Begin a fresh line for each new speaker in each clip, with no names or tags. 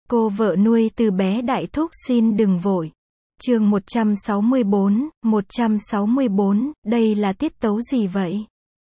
Cô vợ nuôi từ bé đại thúc xin đừng vội. Chương 164, đây là tiết tấu gì vậy?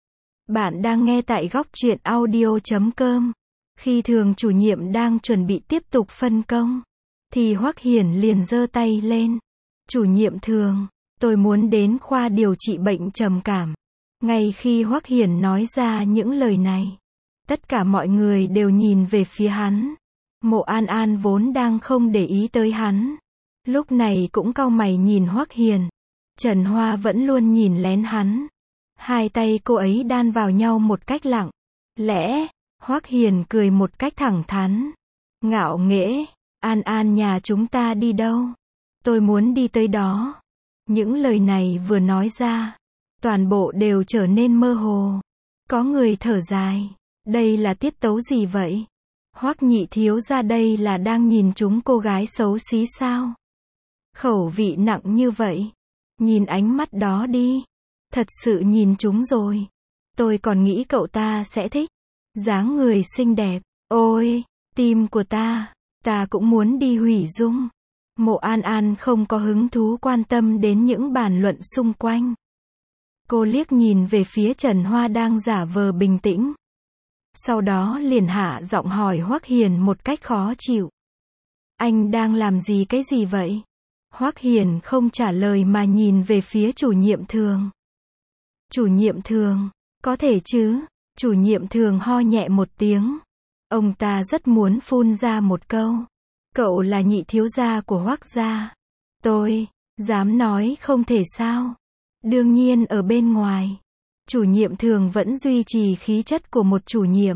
Bạn đang nghe tại góc truyện audio.com. Khi thường chủ nhiệm đang chuẩn bị tiếp tục phân công, thì Hoắc Hiển liền giơ tay lên. Chủ nhiệm Thường, tôi muốn đến khoa điều trị bệnh trầm cảm. Ngay khi Hoắc Hiển nói ra những lời này, tất cả mọi người đều nhìn về phía hắn. Mộ An An vốn đang không để ý tới hắn, lúc này cũng cau mày nhìn Hoắc Hiển. Trần Hoa vẫn luôn nhìn lén hắn. Hai tay cô ấy đan vào nhau một cách lặng lẽ. Hoắc Hiển cười một cách thẳng thắn, ngạo nghễ. An An, nhà chúng ta đi đâu? Tôi muốn đi tới đó. Những lời này vừa nói ra, toàn bộ đều trở nên mơ hồ. Có người thở dài. Đây là tiết tấu gì vậy? Hoắc nhị thiếu gia đây là đang nhìn chúng cô gái xấu xí sao? Khẩu vị nặng như vậy. Nhìn ánh mắt đó đi. Thật sự nhìn chúng rồi. Tôi còn nghĩ cậu ta sẽ thích. Dáng người xinh đẹp. Ôi, tim của ta cũng muốn đi hủy dung. Mộ An An không có hứng thú quan tâm đến những bàn luận xung quanh. Cô liếc nhìn về phía Trần Hoa đang giả vờ bình tĩnh. Sau đó liền hạ giọng hỏi Hoắc Hiển một cách khó chịu. Anh đang làm gì cái gì vậy? Hoắc Hiển không trả lời mà nhìn về phía chủ nhiệm Thường. Chủ nhiệm Thường, có thể chứ? Chủ nhiệm Thường ho nhẹ một tiếng. Ông ta rất muốn phun ra một câu. Cậu là nhị thiếu gia của Hoắc gia. Tôi dám nói không thể sao? Đương nhiên ở bên ngoài, chủ nhiệm Thường vẫn duy trì khí chất của một chủ nhiệm.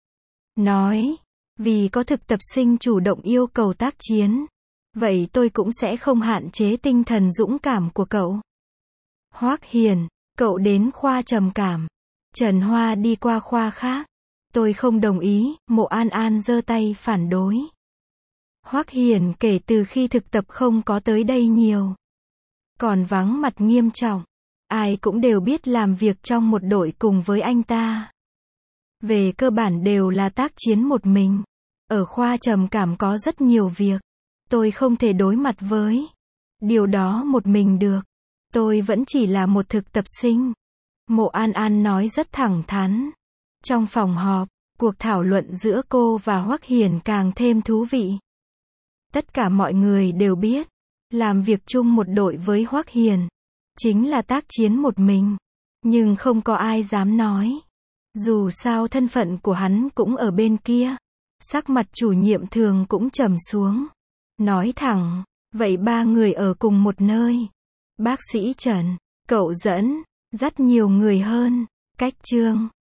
Nói, vì có thực tập sinh chủ động yêu cầu tác chiến, vậy tôi cũng sẽ không hạn chế tinh thần dũng cảm của cậu. Hoắc Hiển, cậu đến khoa trầm cảm. Trần Hoa đi qua khoa khác. Tôi không đồng ý. Mộ An An giơ tay phản đối. Hoắc Hiển kể từ khi thực tập không có tới đây nhiều, còn vắng mặt nghiêm trọng. Ai cũng đều biết làm việc trong một đội cùng với anh ta. Về cơ bản đều là tác chiến một mình. Ở khoa trầm cảm có rất nhiều việc. Tôi không thể đối mặt với điều đó một mình được. Tôi vẫn chỉ là một thực tập sinh. Mộ An An nói rất thẳng thắn. Trong phòng họp, cuộc thảo luận giữa cô và Hoắc Hiển càng thêm thú vị. Tất cả mọi người đều biết, làm việc chung một đội với Hoắc Hiển chính là tác chiến một mình. Nhưng không có ai dám nói. Dù sao thân phận của hắn cũng ở bên kia. Sắc mặt chủ nhiệm Thường cũng trầm xuống. Nói thẳng, vậy ba người ở cùng một nơi. Bác sĩ Trần, cậu dắt nhiều người hơn. Cách Trương,